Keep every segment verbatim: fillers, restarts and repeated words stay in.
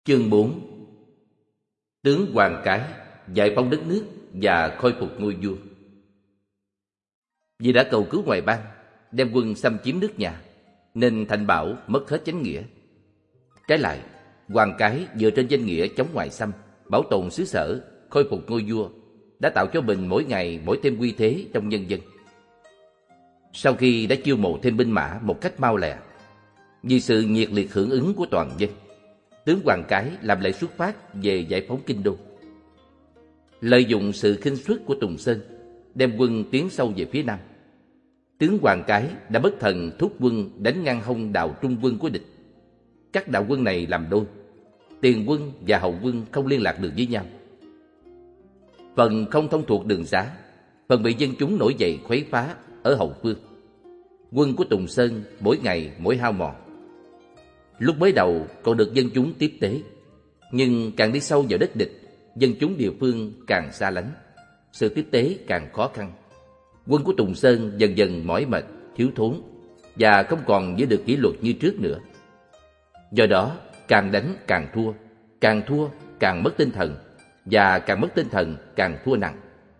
Chương bốn. Tướng Hoàng Cái giải phóng đất nước và khôi phục ngôi vua. Vì đã cầu cứu ngoại bang, đem quân xâm chiếm nước nhà, nên Thành Bảo mất hết chánh nghĩa. Trái lại, Hoàng Cái dựa trên danh nghĩa chống ngoại xâm, bảo tồn xứ sở, khôi phục ngôi vua, đã tạo cho mình mỗi ngày mỗi thêm uy thế trong nhân dân. Sau khi đã chiêu mộ thêm binh mã một cách mau lẹ, vì sự nhiệt liệt hưởng ứng của toàn dân, tướng Hoàng Cái làm lễ xuất phát về giải phóng kinh đô. Lợi dụng sự khinh suất của Tùng Sơn, đem quân tiến sâu về phía nam. Tướng Hoàng Cái đã bất thần thúc quân đánh ngang hông đạo trung quân của địch. Các đạo quân này làm đôi, tiền quân và hậu quân không liên lạc được với nhau. Phần không thông thuộc đường xá, phần bị dân chúng nổi dậy khuấy phá ở hậu phương. Quân của Tùng Sơn mỗi ngày mỗi hao mòn. Lúc mới đầu còn được dân chúng tiếp tế, nhưng càng đi sâu vào đất địch, dân chúng địa phương càng xa lánh, sự tiếp tế càng khó khăn. Quân của Tùng Sơn dần dần mỏi mệt, thiếu thốn và không còn giữ được kỷ luật như trước nữa. Do đó, càng đánh càng thua, càng thua càng mất tinh thần, và càng mất tinh thần càng thua nặng.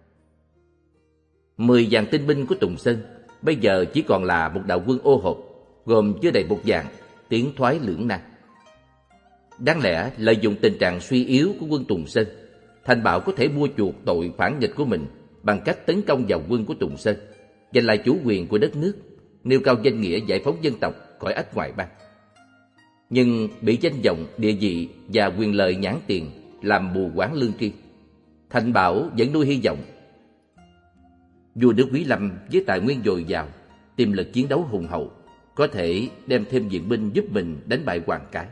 Mười vạn tinh binh của Tùng Sơn bây giờ chỉ còn là một đạo quân ô hộp, gồm chưa đầy một vạn, tiến thoái lưỡng nan. Đáng lẽ lợi dụng tình trạng suy yếu của quân Tùng Sơn, Thành Bảo có thể mua chuộc tội phản nghịch của mình bằng cách tấn công vào quân của Tùng Sơn, giành lại chủ quyền của đất nước, nêu cao danh nghĩa giải phóng dân tộc khỏi ách ngoại bang. Nhưng bị danh vọng, địa vị và quyền lợi nhãn tiền làm mù quáng lương tri, Thành Bảo vẫn nuôi hy vọng. Vua Đức Quý Lâm với tài nguyên dồi dào, tiềm lực chiến đấu hùng hậu, có thể đem thêm viện binh giúp mình đánh bại Hoàng Cái.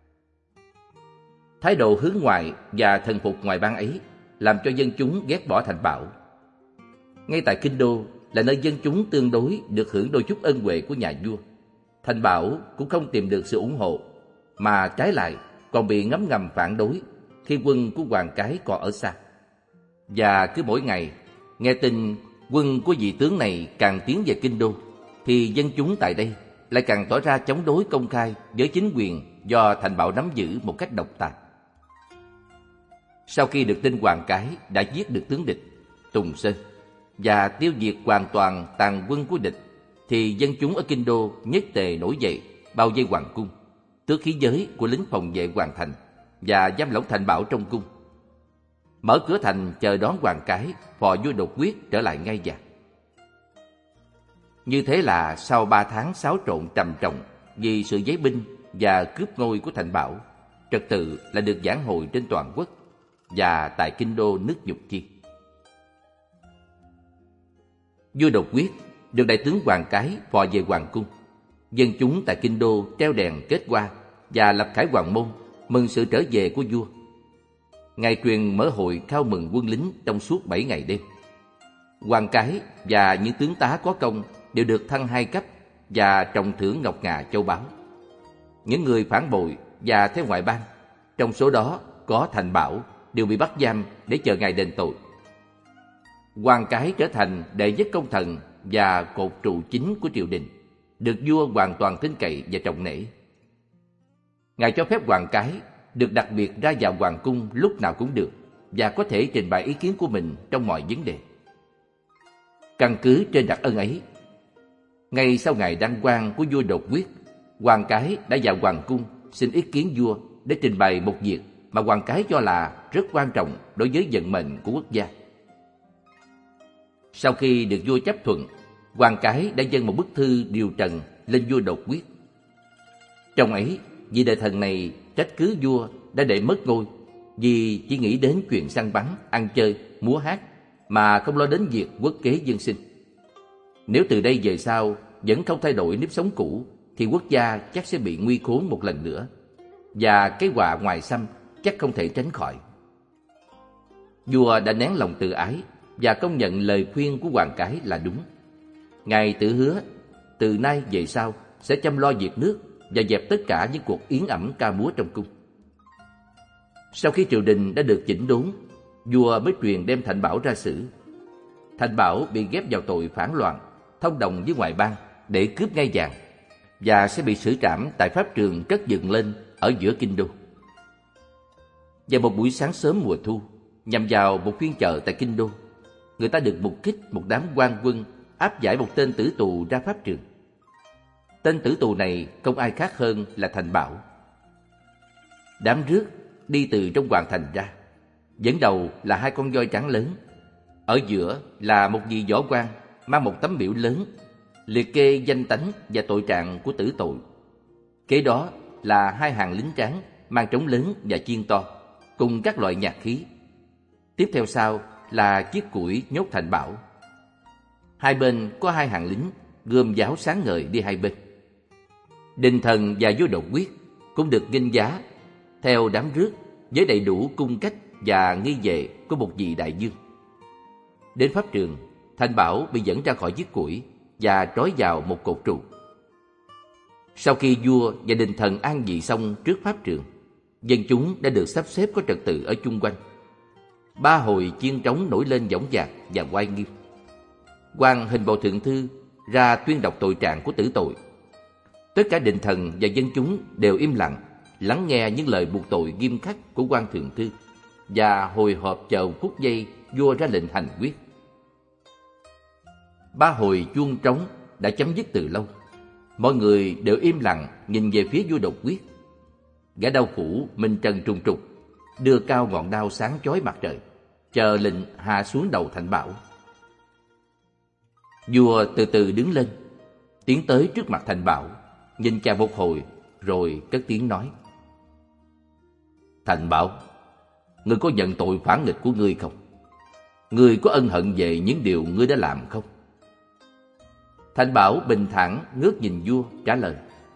Thái độ hướng ngoại và thần phục ngoại bang ấy làm cho dân chúng ghét bỏ Thành Bảo. Ngay tại Kinh Đô là nơi dân chúng tương đối được hưởng đôi chút ân huệ của nhà vua, Thành Bảo cũng không tìm được sự ủng hộ, mà trái lại còn bị ngấm ngầm phản đối khi quân của Hoàng Cái còn ở xa. Và cứ mỗi ngày nghe tin quân của vị tướng này càng tiến về Kinh Đô, thì dân chúng tại đây lại càng tỏ ra chống đối công khai với chính quyền do Thành Bảo nắm giữ một cách độc tài. Sau khi được tin Hoàng Cái đã giết được tướng địch Tùng Sơn và tiêu diệt hoàn toàn tàn quân của địch, thì dân chúng ở Kinh Đô nhất tề nổi dậy, bao vây hoàng cung, tước khí giới của lính phòng vệ hoàng thành và giam lỏng Thành Bảo trong cung. Mở cửa thành chờ đón Hoàng Cái, phò vua đột quyết trở lại ngay vàng. Như thế là sau ba tháng xáo trộn trầm trọng vì sự giấy binh và cướp ngôi của Thành Bảo, trật tự là được vãn hồi trên toàn quốc và tại Kinh Đô nước Nhục Chi. Vua đột quyết được đại tướng Hoàng Cái phò về hoàng cung. Dân chúng tại Kinh Đô treo đèn kết hoa và lập khải hoàn môn mừng sự trở về của vua. Ngài truyền mở hội khao mừng quân lính trong suốt bảy ngày đêm. Hoàng Cái và những tướng tá có công đều được thăng hai cấp và trọng thưởng ngọc ngà châu báu. Những người phản bội và theo ngoại bang, trong số đó có Thành Bảo, đều bị bắt giam để chờ ngày đền tội. Hoàng Cái trở thành đệ nhất công thần và cột trụ chính của triều đình, được vua hoàn toàn tin cậy và trọng nể. Ngài cho phép Hoàng Cái được đặc biệt ra vào hoàng cung lúc nào cũng được và có thể trình bày ý kiến của mình trong mọi vấn đề. Căn cứ trên đặc ân ấy, ngay sau ngày đăng quang của vua đột quyết, Hoàng Cái đã vào hoàng cung xin ý kiến vua để trình bày một việc mà Hoàng Cái cho là rất quan trọng đối với vận mệnh của quốc gia. Sau khi được vua chấp thuận, Hoàng Cái đã dâng một bức thư điều trần lên vua đột quyết. Trong ấy, vị đại thần này trách cứ vua đã để mất ngôi vì chỉ nghĩ đến chuyện săn bắn, ăn chơi, múa hát mà không lo đến việc quốc kế dân sinh. Nếu từ đây về sau vẫn không thay đổi nếp sống cũ, thì quốc gia chắc sẽ bị nguy khốn một lần nữa, và cái họa ngoài xâm chắc không thể tránh khỏi. Vua đã nén lòng tự ái và công nhận lời khuyên của Hoàng Cái là đúng. Ngài tự hứa từ nay về sau sẽ chăm lo việc nước và dẹp tất cả những cuộc yến ẩm ca múa trong cung. Sau khi triều đình đã được chỉnh đốn, vua mới truyền đem Thành Bảo ra xử. Thành Bảo bị ghép vào tội phản loạn, thông đồng với ngoại bang để cướp ngai vàng, và sẽ bị xử trảm tại pháp trường cất dựng lên ở giữa Kinh Đô. Vào một buổi sáng sớm mùa thu, nhằm vào một phiên chợ tại Kinh Đô, người ta được mục kích một đám quan quân áp giải một tên tử tù ra pháp trường. Tên tử tù này không ai khác hơn là Thành Bảo. Đám rước đi từ trong hoàng thành ra, dẫn đầu là hai con voi trắng lớn. Ở giữa là một vị võ quan mang một tấm biểu lớn liệt kê danh tánh và tội trạng của tử tội. Kế đó là hai hàng lính tráng mang trống lớn và chiên to cùng các loại nhạc khí. Tiếp theo sau là chiếc củi nhốt Thành Bảo. Hai bên có hai hàng lính gươm giáo sáng ngời đi hai bên. Đình Thần và vua Đột Quyết cũng được nghênh giá theo đám rước với đầy đủ cung cách và nghi vệ của một vị đại vương. Đến pháp trường, Thành Bảo bị dẫn ra khỏi chiếc củi và trói vào một cột trụ. Sau khi vua và Đình Thần an vị xong trước pháp trường, dân chúng đã được sắp xếp có trật tự ở chung quanh. Ba hồi chiên trống nổi lên dõng dạc và oai nghiêm. Quan hình bộ thượng thư ra tuyên đọc tội trạng của tử tội. Tất cả Đình Thần và dân chúng đều im lặng, lắng nghe những lời buộc tội nghiêm khắc của quan thượng thư và hồi hộp chờ phút giây vua ra lệnh hành quyết. Ba hồi chuông trống đã chấm dứt từ lâu. Mọi người đều im lặng nhìn về phía vua Đột Quyết. Gã đao phủ mình trần trùng trục đưa cao ngọn đao sáng chói mặt trời, chờ lệnh hạ xuống đầu Thành Bảo. Vua từ từ đứng lên, tiến tới trước mặt Thành Bảo, nhìn chàng một hồi rồi cất tiếng nói: Thành Bảo, ngươi có nhận tội phản nghịch của ngươi không? Ngươi có ân hận về những điều ngươi đã làm không? Thành Bảo bình thản ngước nhìn vua trả lời: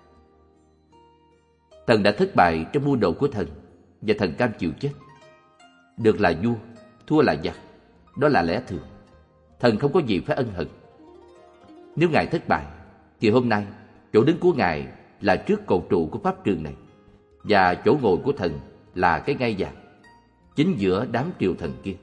Thần đã thất bại trong mưu đồ của thần và thần cam chịu chết. Được là vua, thua là giặc, đó là lẽ thường. Thần không có gì phải ân hận. Nếu ngài thất bại thì hôm nay chỗ đứng của ngài là trước cột trụ của pháp trường này, và chỗ ngồi của thần là cái ngai vàng chính giữa đám triều thần kia.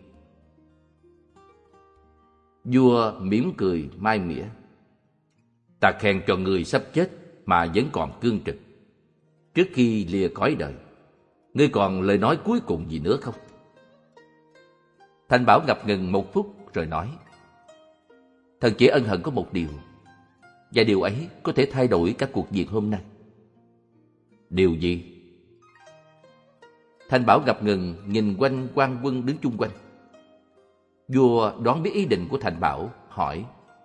Vua mỉm cười mai mỉa: Ta khen cho ngươi sắp chết mà vẫn còn cương trực. Trước khi lìa cõi đời, ngươi còn lời nói cuối cùng gì nữa không? Thành Bảo ngập ngừng một phút rồi nói: Thần chỉ ân hận có một điều, và điều ấy có thể thay đổi cả cuộc việc hôm nay. Điều gì? Thành Bảo ngập ngừng nhìn quanh quan quân đứng chung quanh. Vua đoán biết ý định của Thành Bảo, hỏi: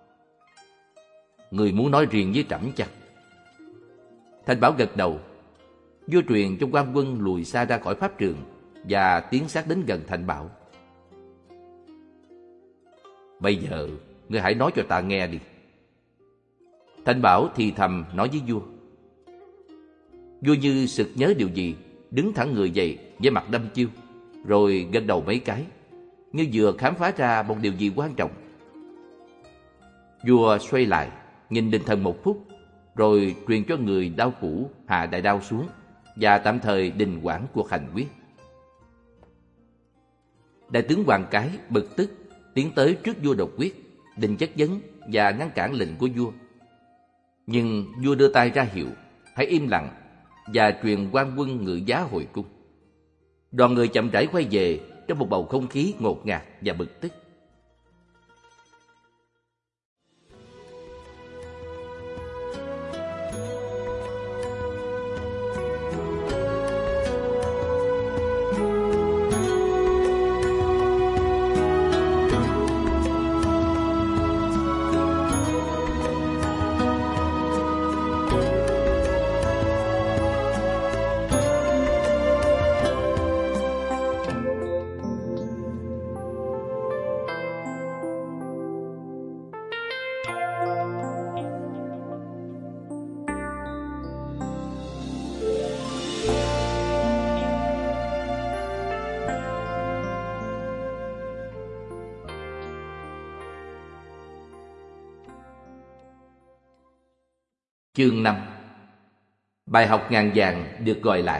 Người muốn nói riêng với trẫm chăng? Thành Bảo gật đầu. Vua truyền cho quan quân lùi xa ra khỏi pháp trường và tiến sát đến gần Thành Bảo. Bây giờ ngươi hãy nói cho ta nghe đi. Thành Bảo thì thầm nói với vua. Vua như sực nhớ điều gì, đứng thẳng người dậy với mặt đăm chiêu, rồi gật đầu mấy cái, như vừa khám phá ra một điều gì quan trọng. Vua xoay lại nhìn Đình Thần một phút, rồi truyền cho người đao phủ hạ đại đao xuống và tạm thời đình hoãn cuộc hành quyết. Đại tướng Hoàng Cái bực tức tiến tới trước vua Đột Quyết, định chất vấn và ngăn cản lệnh của vua. Nhưng vua đưa tay ra hiệu hãy im lặng và truyền quan quân ngự giá hồi cung. Đoàn người chậm rãi quay về trong một bầu không khí ngột ngạt và bực tức. Chương năm. Bài học ngàn vàng được gọi lại.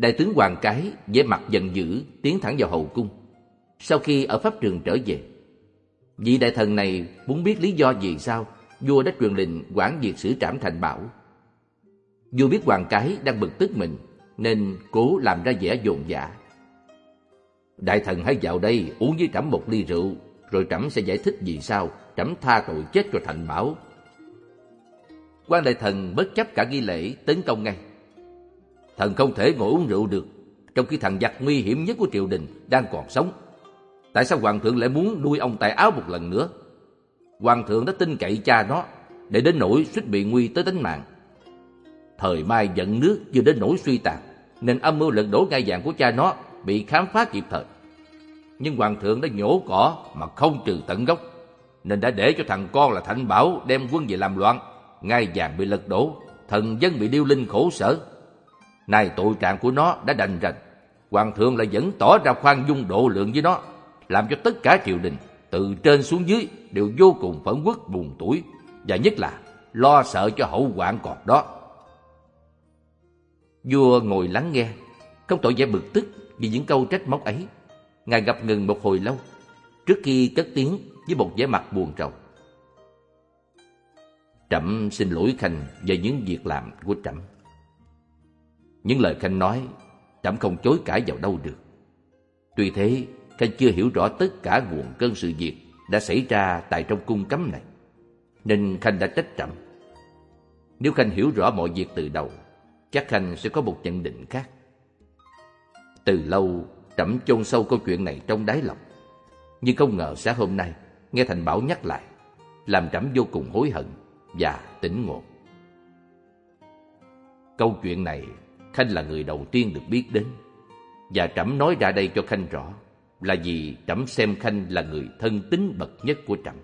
Đại tướng Hoàng Cái vẻ mặt giận dữ tiến thẳng vào hậu cung. Sau khi ở pháp trường trở về, vị đại thần này muốn biết lý do vì sao vua đã truyền lệnh quản việc xử trảm Thành Bảo. Vua biết Hoàng Cái đang bực tức mình nên cố làm ra vẻ dồn dã. Đại thần hãy vào đây uống với trẫm một ly rượu, rồi trẫm sẽ giải thích vì sao trẫm tha tội chết cho Thành Bảo. Quan đại thần bất chấp cả nghi lễ tấn công ngay. Thần không thể ngồi uống rượu được, trong khi thằng giặc nguy hiểm nhất của triều đình đang còn sống. Tại sao hoàng thượng lại muốn nuôi ông tài áo một lần nữa? Hoàng thượng đã tin cậy cha nó, để đến nỗi suýt bị nguy tới tính mạng. Thời Mai giận nước chưa đến nỗi suy tàn, nên âm mưu lật đổ ngai vàng của cha nó bị khám phá kịp thời. Nhưng hoàng thượng đã nhổ cỏ mà không trừ tận gốc, nên đã để cho thằng con là Thành Bảo đem quân về làm loạn. Ngai vàng bị lật đổ, thần dân bị điêu linh khổ sở. Nay tội trạng của nó đã đành rành, hoàng thượng lại vẫn tỏ ra khoan dung độ lượng với nó, làm cho tất cả triều đình từ trên xuống dưới đều vô cùng phẫn uất buồn tủi, và nhất là lo sợ cho hậu hoạn còn đó. Vua ngồi lắng nghe, không tỏ vẻ bực tức vì những câu trách móc ấy. Ngài ngập ngừng một hồi lâu trước khi cất tiếng với một vẻ mặt buồn rầu. Trẫm xin lỗi Khanh về những việc làm của trẫm. Những lời Khanh nói, trẫm không chối cãi vào đâu được. Tuy thế, Khanh chưa hiểu rõ tất cả nguồn cơn sự việc đã xảy ra tại trong cung cấm này, nên Khanh đã trách trẫm. Nếu Khanh hiểu rõ mọi việc từ đầu, chắc Khanh sẽ có một nhận định khác. Từ lâu, trẫm chôn sâu câu chuyện này trong đáy lòng, nhưng không ngờ sáng hôm nay nghe Thành Bảo nhắc lại, làm trẫm vô cùng hối hận và tỉnh ngộ. Câu chuyện này Khanh là người đầu tiên được biết đến, và trẫm nói ra đây cho Khanh rõ là vì trẫm xem Khanh là người thân tín bậc nhất của trẫm.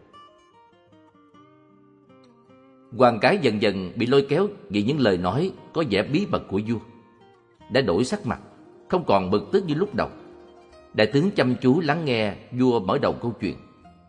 Hoàng Cái dần dần bị lôi kéo vì những lời nói có vẻ bí mật của vua, đã đổi sắc mặt, không còn bực tức như lúc đầu. Đại tướng chăm chú lắng nghe vua mở đầu câu chuyện.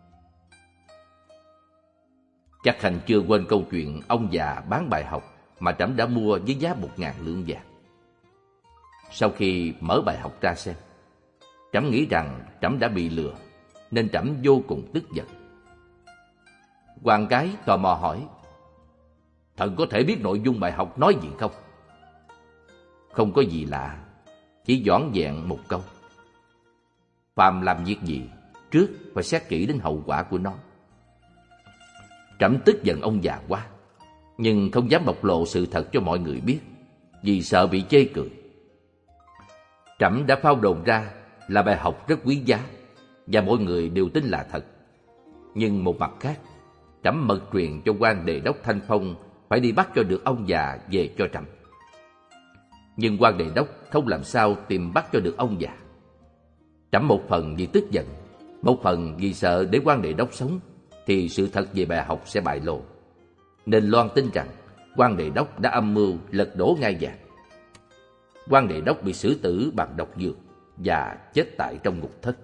Chắc Khanh chưa quên câu chuyện ông già bán bài học mà trẫm đã mua với giá một ngàn lượng vàng. Sau khi mở bài học ra xem, trẫm nghĩ rằng trẫm đã bị lừa, nên trẫm vô cùng tức giận. Hoàng Cái tò mò hỏi: thần có thể biết nội dung bài học nói gì không? Không có gì lạ, chỉ vỏn vẹn một câu: phàm làm việc gì, trước phải xét kỹ đến hậu quả của nó. Trẫm tức giận ông già quá, nhưng không dám bộc lộ sự thật cho mọi người biết, vì sợ bị chê cười. Trẫm đã phao đồn ra là bài học rất quý giá, và mọi người đều tin là thật. Nhưng một mặt khác, trẫm mật truyền cho quan đề đốc Thanh Phong phải đi bắt cho được ông già về cho trẫm. Nhưng quan đề đốc không làm sao tìm bắt cho được ông già. Trẫm một phần vì tức giận, một phần vì sợ để quan đề đốc sống thì sự thật về bài học sẽ bại lộ, nên loan tin rằng quan đề đốc đã âm mưu lật đổ ngai vàng. Quan đề đốc bị xử tử bằng độc dược và chết tại trong ngục thất.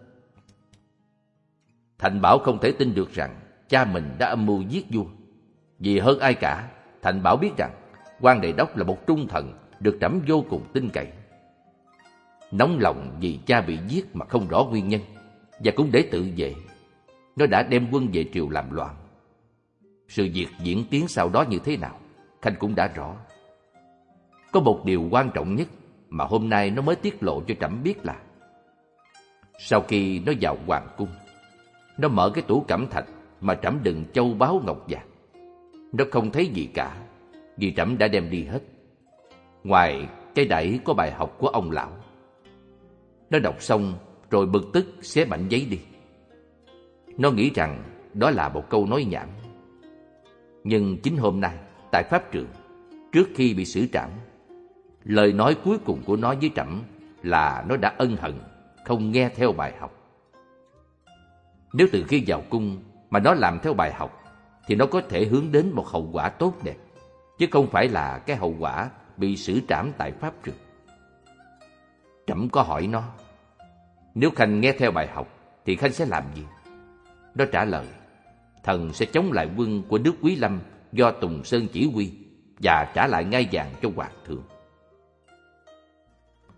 Thành Bảo không thể tin được rằng cha mình đã âm mưu giết vua, vì hơn ai cả, Thành Bảo biết rằng quan đề đốc là một trung thần được trẫm vô cùng tin cậy. Nóng lòng vì cha bị giết mà không rõ nguyên nhân, và cũng để tự vệ, nó đã đem quân về triều làm loạn. Sự việc diễn tiến sau đó như thế nào, Khanh cũng đã rõ. Có một điều quan trọng nhất mà hôm nay nó mới tiết lộ cho trẫm biết là sau khi nó vào hoàng cung, nó mở cái tủ cẩm thạch mà trẫm đựng châu báu ngọc vàng. Nó không thấy gì cả, vì trẫm đã đem đi hết, ngoài cái đẩy có bài học của ông lão. Nó đọc xong rồi bực tức xé mảnh giấy đi. Nó nghĩ rằng đó là một câu nói nhảm. Nhưng chính hôm nay tại pháp trường, trước khi bị xử trảm, lời nói cuối cùng của nó với trẫm là nó đã ân hận không nghe theo bài học. Nếu từ khi vào cung mà nó làm theo bài học thì nó có thể hướng đến một hậu quả tốt đẹp, chứ không phải là cái hậu quả bị xử trảm tại pháp trường. Trẫm có hỏi nó, nếu Khanh nghe theo bài học thì Khanh sẽ làm gì? Nó trả lời, thần sẽ chống lại quân của nước Quý Lâm do Tùng Sơn chỉ huy và trả lại ngai vàng cho hoàng thượng.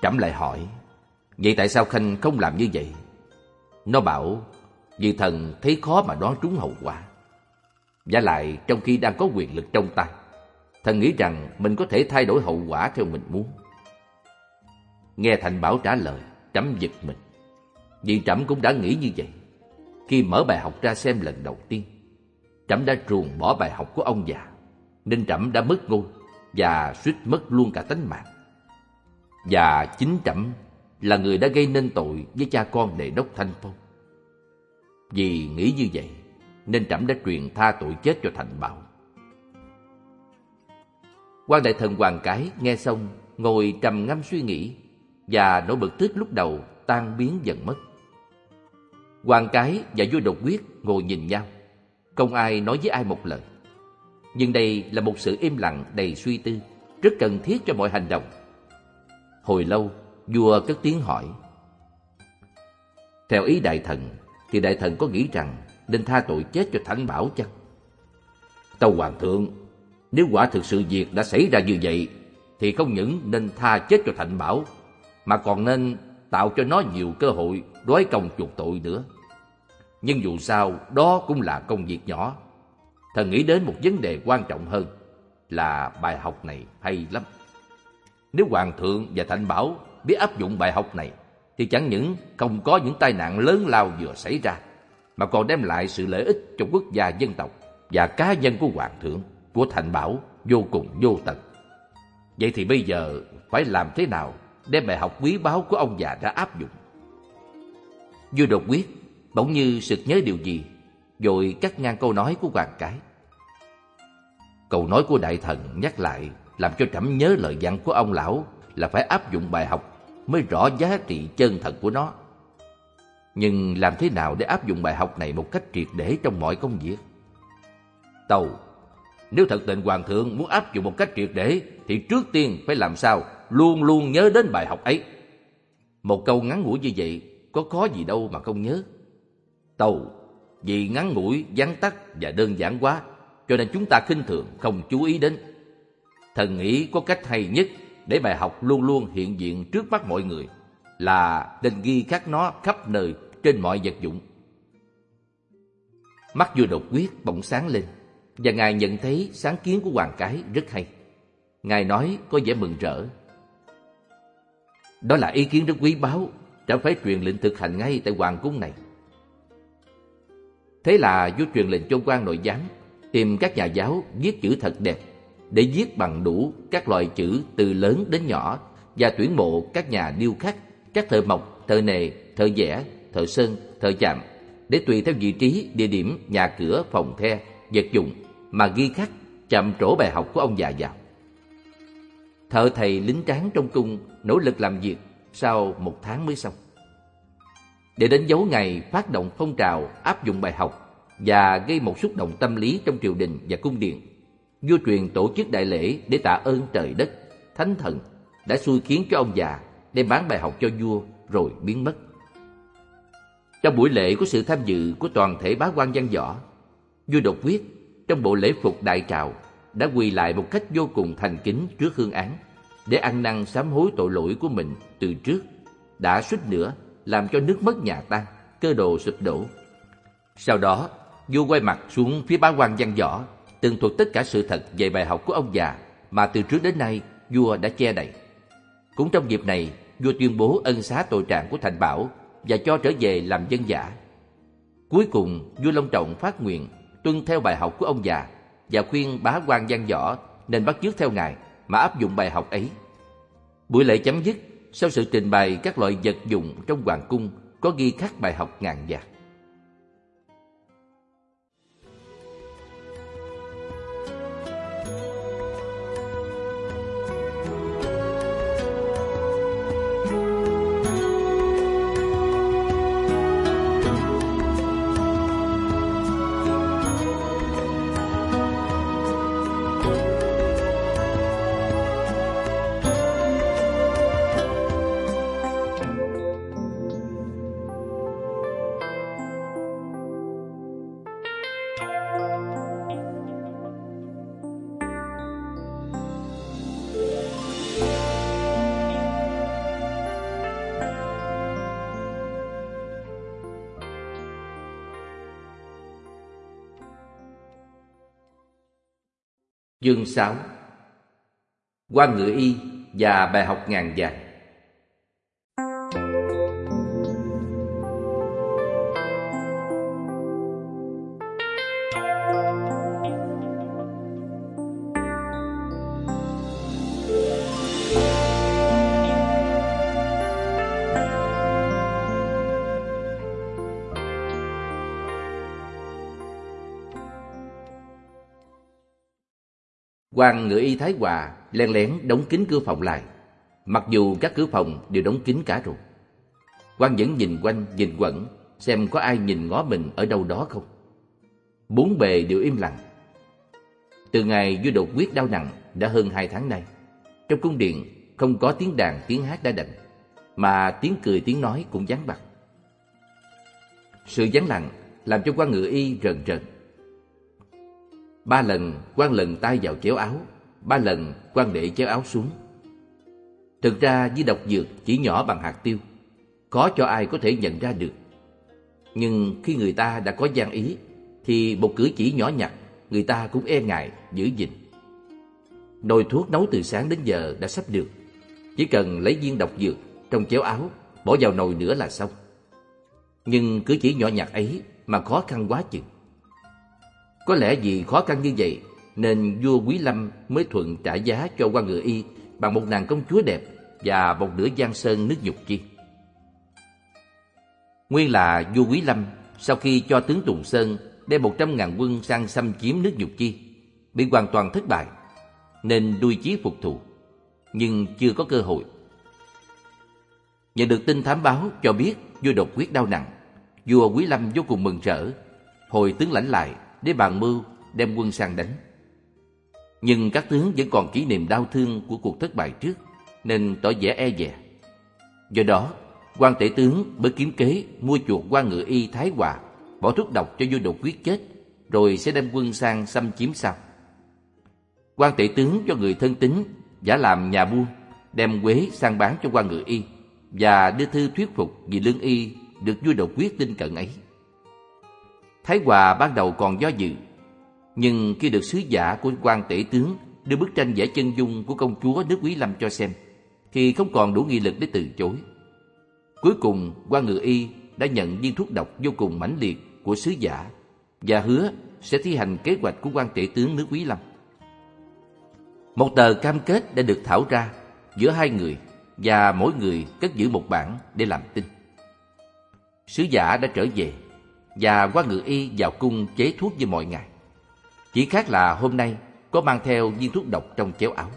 Trẫm lại hỏi, vậy tại sao Khanh không làm như vậy? Nó bảo, vì thần thấy khó mà đoán trúng hậu quả. Vả lại trong khi đang có quyền lực trong tay, thần nghĩ rằng mình có thể thay đổi hậu quả theo mình muốn. Nghe Thành Bảo trả lời, trẫm giật mình, vì trẫm cũng đã nghĩ như vậy. Khi mở bài học ra xem lần đầu tiên, trẫm đã ruồng bỏ bài học của ông già, nên trẫm đã mất ngôi và suýt mất luôn cả tánh mạng. Và chính trẫm là người đã gây nên tội với cha con Đề đốc Thanh Phong. Vì nghĩ như vậy nên trẫm đã truyền tha tội chết cho Thành Bảo. Quan đại thần Hoàng Cái nghe xong ngồi trầm ngâm suy nghĩ, và nỗi bực tức lúc đầu tan biến dần mất. Hoàng Cái và vua Đột Quyết ngồi nhìn nhau, không ai nói với ai một lời. Nhưng đây là một sự im lặng đầy suy tư, rất cần thiết cho mọi hành động. Hồi lâu, vua cất tiếng hỏi, theo ý đại thần thì đại thần có nghĩ rằng nên tha tội chết cho Thành Bảo chăng? Tâu hoàng thượng, nếu quả thực sự việc đã xảy ra như vậy, thì không những nên tha chết cho Thành Bảo, mà còn nên tạo cho nó nhiều cơ hội đối công chuộc tội nữa. Nhưng dù sao, đó cũng là công việc nhỏ. Thần nghĩ đến một vấn đề quan trọng hơn, là bài học này hay lắm. Nếu hoàng thượng và Thành Bảo biết áp dụng bài học này, thì chẳng những không có những tai nạn lớn lao vừa xảy ra, mà còn đem lại sự lợi ích cho quốc gia dân tộc và cá nhân của hoàng thượng, của Thành Bảo vô cùng vô tận. Vậy thì bây giờ phải làm thế nào đem bài học quý báu của ông già ra áp dụng? Vua Đột Quyết bỗng như sực nhớ điều gì, rồi cắt ngang câu nói của Hoàng Cái. Câu nói của đại thần nhắc lại làm cho trẫm nhớ lời dặn của ông lão là phải áp dụng bài học mới rõ giá trị chân thật của nó. Nhưng làm thế nào để áp dụng bài học này một cách triệt để trong mọi công việc? Tâu, nếu thật tình hoàng thượng muốn áp dụng một cách triệt để, thì trước tiên phải làm sao luôn luôn nhớ đến bài học ấy. Một câu ngắn ngủi như vậy có khó gì đâu mà không nhớ. Tâu, vì ngắn ngủi, vắn tắt và đơn giản quá, cho nên chúng ta khinh thường không chú ý đến. Thần nghĩ có cách hay nhất để bài học luôn luôn hiện diện trước mắt mọi người, là nên ghi khắc nó khắp nơi trên mọi vật dụng. Mắt vua Đột Quyết bỗng sáng lên, và ngài nhận thấy sáng kiến của Hoàng Cái rất hay. Ngài nói có vẻ mừng rỡ, đó là ý kiến rất quý báu, trẫm phải truyền lệnh thực hành ngay tại hoàng cung này. Thế là vua truyền lệnh cho quan nội giám tìm các nhà giáo viết chữ thật đẹp, để viết bằng đủ các loại chữ từ lớn đến nhỏ, và tuyển mộ các nhà điêu khắc, các thợ mộc, thợ nề, thợ vẽ, thợ sơn, thợ chạm, để tùy theo vị trí, địa điểm, nhà cửa, phòng the, vật dụng mà ghi khắc, chạm trổ bài học của ông già vào. Thợ thầy lính tráng trong cung nỗ lực làm việc, sau một tháng mới xong. Để đánh dấu ngày phát động phong trào áp dụng bài học và gây một xúc động tâm lý trong triều đình và cung điện, vua truyền tổ chức đại lễ để tạ ơn trời đất, thánh thần đã xui khiến cho ông già đem bán bài học cho vua rồi biến mất. Trong buổi lễ có sự tham dự của toàn thể bá quan văn võ. Vua Đột Quyết trong bộ lễ phục đại trào đã quỳ lại một cách vô cùng thành kính trước hương án, để ăn năn sám hối tội lỗi của mình từ trước đã suýt nữa làm cho nước mất nhà tan, cơ đồ sụp đổ. Sau đó, vua quay mặt xuống phía bá quan văn võ, tường thuật tất cả sự thật về bài học của ông già mà từ trước đến nay vua đã che đậy. Cũng trong dịp này, vua tuyên bố ân xá tội trạng của Thành Bảo và cho trở về làm dân giả. Cuối cùng, vua long trọng phát nguyện tuân theo bài học của ông già và khuyên bá quan văn võ nên bắt chước theo ngài mà áp dụng bài học ấy. Buổi lễ chấm dứt sau sự trình bày các loại vật dụng trong hoàng cung có ghi khắc bài học ngàn vàng. Chương sáu. Quan Ngự Y và bài học ngàn vàng. Quan Ngự Y Thái Hòa len lén đóng kín cửa phòng lại, mặc dù các cửa phòng đều đóng kín cả rồi. Quan vẫn nhìn quanh nhìn quẩn xem có ai nhìn ngó mình ở đâu đó không. Bốn bề đều im lặng. Từ ngày vua đột quyết đau nặng đã hơn hai tháng nay, trong cung điện không có tiếng đàn tiếng hát đã đành, mà tiếng cười tiếng nói cũng vắng bặt. Sự vắng lặng làm cho Quan Ngự Y rờn rợn. Ba lần Quan lần tay vào chéo áo, ba lần Quan để chéo áo xuống. Thực ra với độc dược chỉ nhỏ bằng hạt tiêu, khó cho ai có thể nhận ra được. Nhưng khi người ta đã có gian ý, thì một cử chỉ nhỏ nhặt người ta cũng e ngại giữ gìn. Nồi thuốc nấu từ sáng đến giờ đã sắp được, chỉ cần lấy viên độc dược trong chéo áo bỏ vào nồi nữa là xong. Nhưng cử chỉ nhỏ nhặt ấy mà khó khăn quá chừng. Có lẽ vì khó khăn như vậy nên vua Quý Lâm mới thuận trả giá cho Quan Ngự Y bằng một nàng công chúa đẹp và một nửa giang sơn nước Nhục Chi. Nguyên là vua Quý Lâm sau khi cho tướng Tùng Sơn đem một trăm ngàn quân sang xâm chiếm nước Nhục Chi, bị hoàn toàn thất bại, nên đuôi chí phục thù, nhưng chưa có cơ hội. Nhận được tin thám báo cho biết vua đột quyết đau nặng, vua Quý Lâm vô cùng mừng rỡ, hồi tướng lãnh lại để bàn mưu đem quân sang đánh. Nhưng các tướng vẫn còn kỷ niệm đau thương của cuộc thất bại trước, nên tỏ vẻ e dè. Do đó, Quan tể tướng mới kiếm kế mua chuộc Quan Ngự Y Thái Hòa bỏ thuốc độc cho vua đột quyết chết, rồi sẽ đem quân sang xâm chiếm sau. Quan tể tướng cho người thân tín giả làm nhà buôn, đem quế sang bán cho Quan Ngự Y và đưa thư thuyết phục vì lương y được vua đột quyết tin cận ấy. Thái Hòa ban đầu còn do dự, nhưng khi được sứ giả của Quan tể tướng đưa bức tranh vẽ chân dung của công chúa nước Quý Lâm cho xem, thì không còn đủ nghị lực để từ chối. Cuối cùng, Quan Ngự Y đã nhận viên thuốc độc vô cùng mãnh liệt của sứ giả và hứa sẽ thi hành kế hoạch của Quan tể tướng nước Quý Lâm. Một tờ cam kết đã được thảo ra giữa hai người, và mỗi người cất giữ một bản để làm tin. Sứ giả đã trở về, và Quan Ngự Y vào cung chế thuốc như mọi ngày. Chỉ khác là hôm nay có mang theo viên thuốc độc trong chéo áo.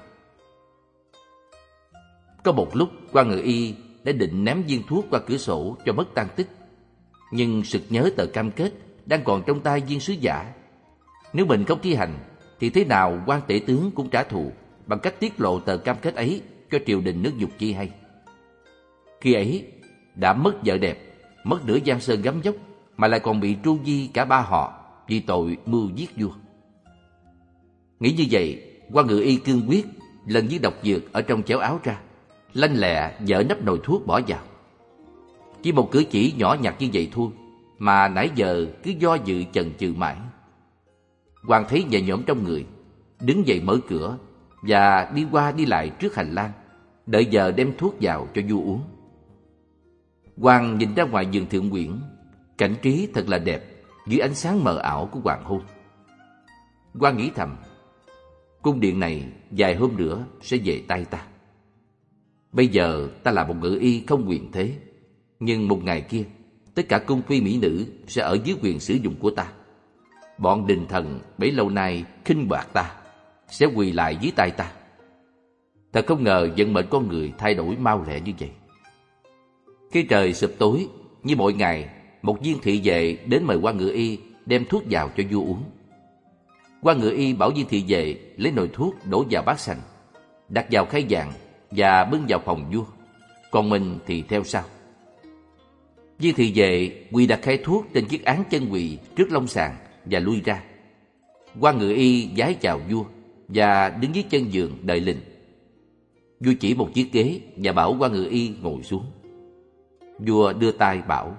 Có một lúc Quan Ngự Y đã định ném viên thuốc qua cửa sổ cho mất tan tích, nhưng sực nhớ tờ cam kết đang còn trong tay viên sứ giả. Nếu mình không thi hành thì thế nào Quan tể tướng cũng trả thù bằng cách tiết lộ tờ cam kết ấy cho triều đình nước Nhục Chi hay. Khi ấy đã mất vợ đẹp, mất nửa giang sơn gấm dốc, mà lại còn bị tru di cả ba họ vì tội mưu giết vua. Nghĩ như vậy, Quan Ngự Y cương quyết lần viên độc dược ở trong chéo áo ra, lanh lẹ dỡ nắp nồi thuốc bỏ vào. Chỉ một cử chỉ nhỏ nhặt như vậy thôi mà nãy giờ cứ do dự chần chừ mãi. Quan thấy nhẹ nhõm trong người, đứng dậy mở cửa và đi qua đi lại trước hành lang, đợi giờ đem thuốc vào cho vua uống. Quan nhìn ra ngoài vườn Thượng Uyển, cảnh trí thật là đẹp dưới ánh sáng mờ ảo của hoàng hôn. Quan nghĩ thầm, cung điện này vài hôm nữa sẽ về tay ta. Bây giờ ta là một ngự y không quyền thế, nhưng một ngày kia tất cả cung phi mỹ nữ sẽ ở dưới quyền sử dụng của ta. Bọn đình thần bấy lâu nay khinh bạc ta sẽ quỳ lại dưới tay ta. Thật không ngờ vận mệnh con người thay đổi mau lẹ như vậy. Khi trời sụp tối, như mọi ngày, một viên thị vệ đến mời Quan Ngự Y đem thuốc vào cho vua uống. Quan Ngự Y bảo viên thị vệ lấy nồi thuốc đổ vào bát sành, đặt vào khay vàng và bưng vào phòng vua, còn mình thì theo sau. Viên thị vệ quỳ đặt khay thuốc trên chiếc án chân quỳ trước long sàn và lui ra. Quan Ngự Y vái chào vua và đứng dưới chân giường đợi lình. Vua chỉ một chiếc ghế và bảo Quan Ngự Y ngồi xuống. Vua đưa tay bảo: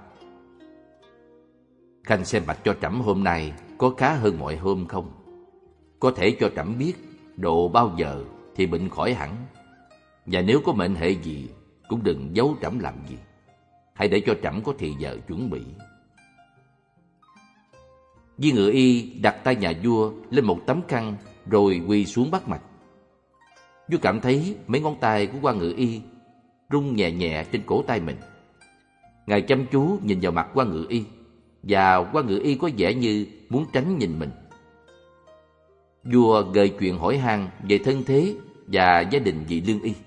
Khanh xem mạch cho trẫm hôm nay có khá hơn mọi hôm không? Có thể cho trẫm biết độ bao giờ thì bệnh khỏi hẳn. Và nếu có mệnh hệ gì cũng đừng giấu trẫm làm gì. Hãy để cho trẫm có thì giờ chuẩn bị. Viên Ngự Y đặt tay nhà vua lên một tấm khăn rồi quỳ xuống bắt mạch. Vua cảm thấy mấy ngón tay của quan Ngự Y rung nhẹ nhẹ trên cổ tay mình. Ngài chăm chú nhìn vào mặt quan Ngự Y, và quan Ngự Y có vẻ như muốn tránh nhìn mình. Vua gợi chuyện hỏi han về thân thế và gia đình vị lương y.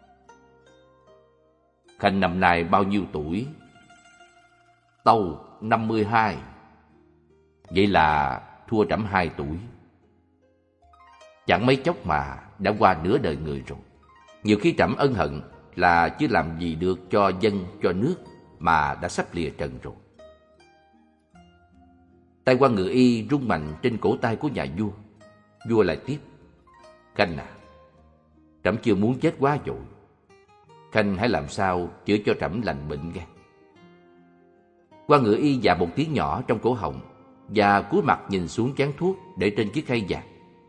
Khanh năm nay bao nhiêu tuổi? Tâu năm mươi hai. Vậy là thua trẫm hai tuổi. Chẳng mấy chốc mà đã qua nửa đời người rồi. Nhiều khi trẫm ân hận là chưa làm gì được cho dân, cho nước mà đã sắp lìa trần rồi. Tay quan Ngự Y rung mạnh trên cổ tay của nhà vua. Vua lại tiếp: Khanh à, trẫm chưa muốn chết quá vội. Khanh hãy làm sao chữa cho trẫm lành bệnh nghe. Quan Ngự Y dạ một tiếng nhỏ trong cổ họng và cúi mặt nhìn xuống chén thuốc để trên chiếc khay vàng.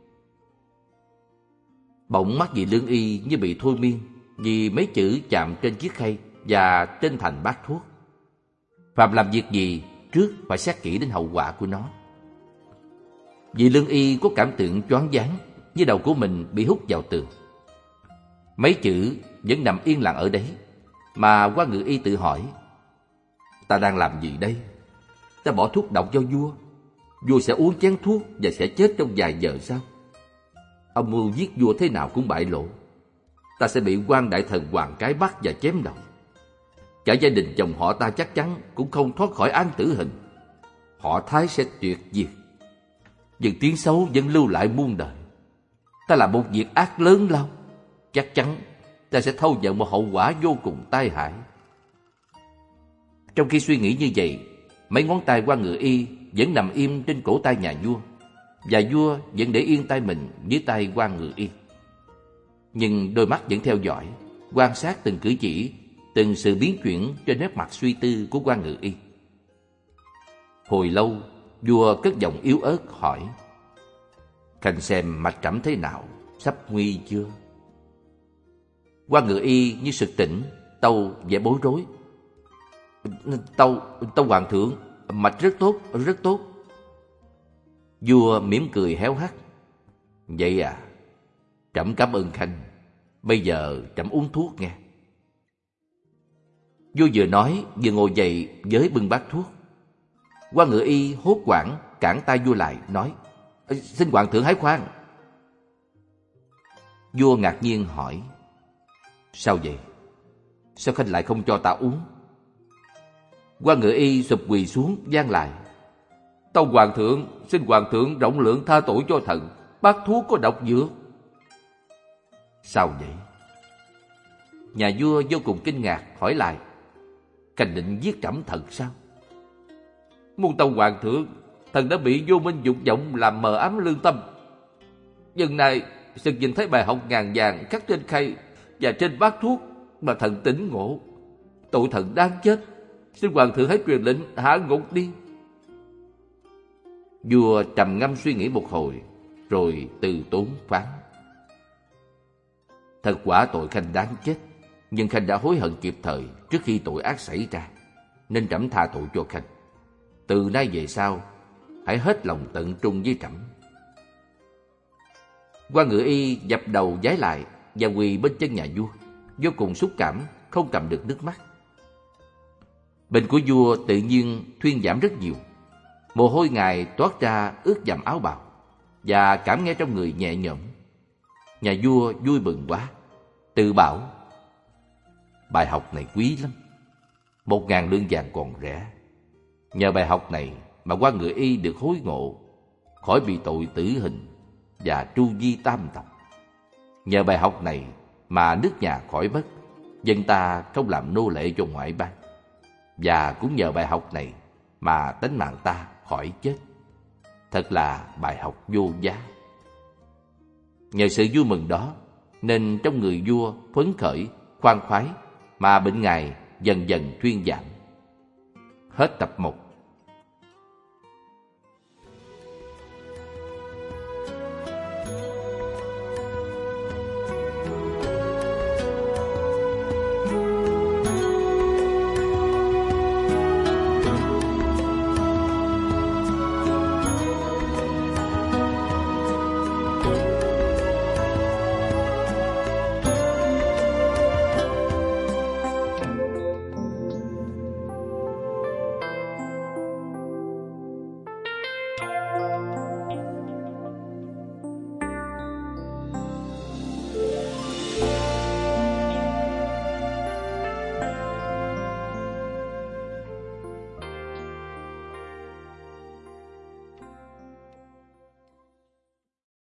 Bỗng mắt vị lương y như bị thôi miên vì mấy chữ chạm trên chiếc khay và trên thành bát thuốc. Phạm làm việc gì trước phải xét kỹ đến hậu quả của nó. Vị lương y có cảm tưởng choáng váng như đầu của mình bị hút vào tường. Mấy chữ vẫn nằm yên lặng ở đấy, mà quan Ngự Y tự hỏi: ta đang làm gì đây? Ta bỏ thuốc độc cho vua, vua sẽ uống chén thuốc và sẽ chết trong vài giờ sao? Âm mưu giết vua thế nào cũng bại lộ. Ta sẽ bị quan đại thần Hoàng Cái bắt và chém đầu. Cả gia đình chồng họ ta chắc chắn cũng không thoát khỏi án tử hình. Họ Thái sẽ tuyệt diệt, nhưng tiếng xấu vẫn lưu lại muôn đời. Ta làm một việc ác lớn lao, chắc chắn ta sẽ thâu nhận một hậu quả vô cùng tai hại. Trong khi suy nghĩ như vậy, mấy ngón tay quan Ngự Y vẫn nằm im trên cổ tay nhà vua, và vua vẫn để yên tay mình dưới tay quan Ngự Y. Nhưng đôi mắt vẫn theo dõi, quan sát từng cử chỉ, từng sự biến chuyển trên nét mặt suy tư của quan Ngự Y. Hồi lâu, vua cất giọng yếu ớt hỏi: Khanh xem mặt trẫm thế nào, sắp nguy chưa? Quan Ngự Y như sực tỉnh, tâu vẻ bối rối: Tâu, tâu hoàng thượng, mạch rất tốt, rất tốt. Vua mỉm cười héo hắt: Vậy à, trẫm cảm ơn Khanh. Bây giờ trẫm uống thuốc nghe. Vua vừa nói vừa ngồi dậy với bưng bát thuốc. Quan Ngự Y hốt hoảng cản tay vua lại, nói: Xin hoàng thượng hãy khoan. Vua ngạc nhiên hỏi: Sao vậy? Sao Khanh lại không cho ta uống? Quan Ngự Y sụp quỳ xuống van lại: Tâu hoàng thượng, xin hoàng thượng rộng lượng tha tội cho thần, bát thuốc có độc dược. Sao vậy? Nhà vua vô cùng kinh ngạc hỏi lại: Khanh định giết trẫm thật sao? Muôn tâu hoàng thượng, thần đã bị vô minh dục vọng làm mờ ám lương tâm. Lần này sực nhìn thấy bài học ngàn vàng khắc trên khay và trên bát thuốc mà thần tỉnh ngộ. Tội thần đáng chết, xin hoàng thượng hãy truyền lệnh hạ ngục đi. Vua trầm ngâm suy nghĩ một hồi, rồi từ tốn phán: Thật quả tội Khanh đáng chết, nhưng Khanh đã hối hận kịp thời trước khi tội ác xảy ra, nên trẫm tha tội cho Khanh. Từ nay về sau, hãy hết lòng tận trung với trẫm. Quan Ngự Y dập đầu vái lại và quỳ bên chân nhà vua, vô cùng xúc cảm, không cầm được nước mắt. Bệnh của vua tự nhiên thuyên giảm rất nhiều. Mồ hôi ngài toát ra ướt dầm áo bào, và cảm nghe trong người nhẹ nhõm. Nhà vua vui mừng quá, tự bảo: Bài học này quý lắm, một ngàn lương vàng còn rẻ. Nhờ bài học này mà quan Ngự Y được hối ngộ, khỏi bị tội tử hình và tru di tam tộc. Nhờ bài học này mà nước nhà khỏi mất, dân ta không làm nô lệ cho ngoại bang. Và cũng nhờ bài học này mà tính mạng ta khỏi chết. Thật là bài học vô giá. Nhờ sự vui mừng đó nên trong người vua phấn khởi, khoan khoái, mà bệnh ngài dần dần thuyên giảm. Hết tập một.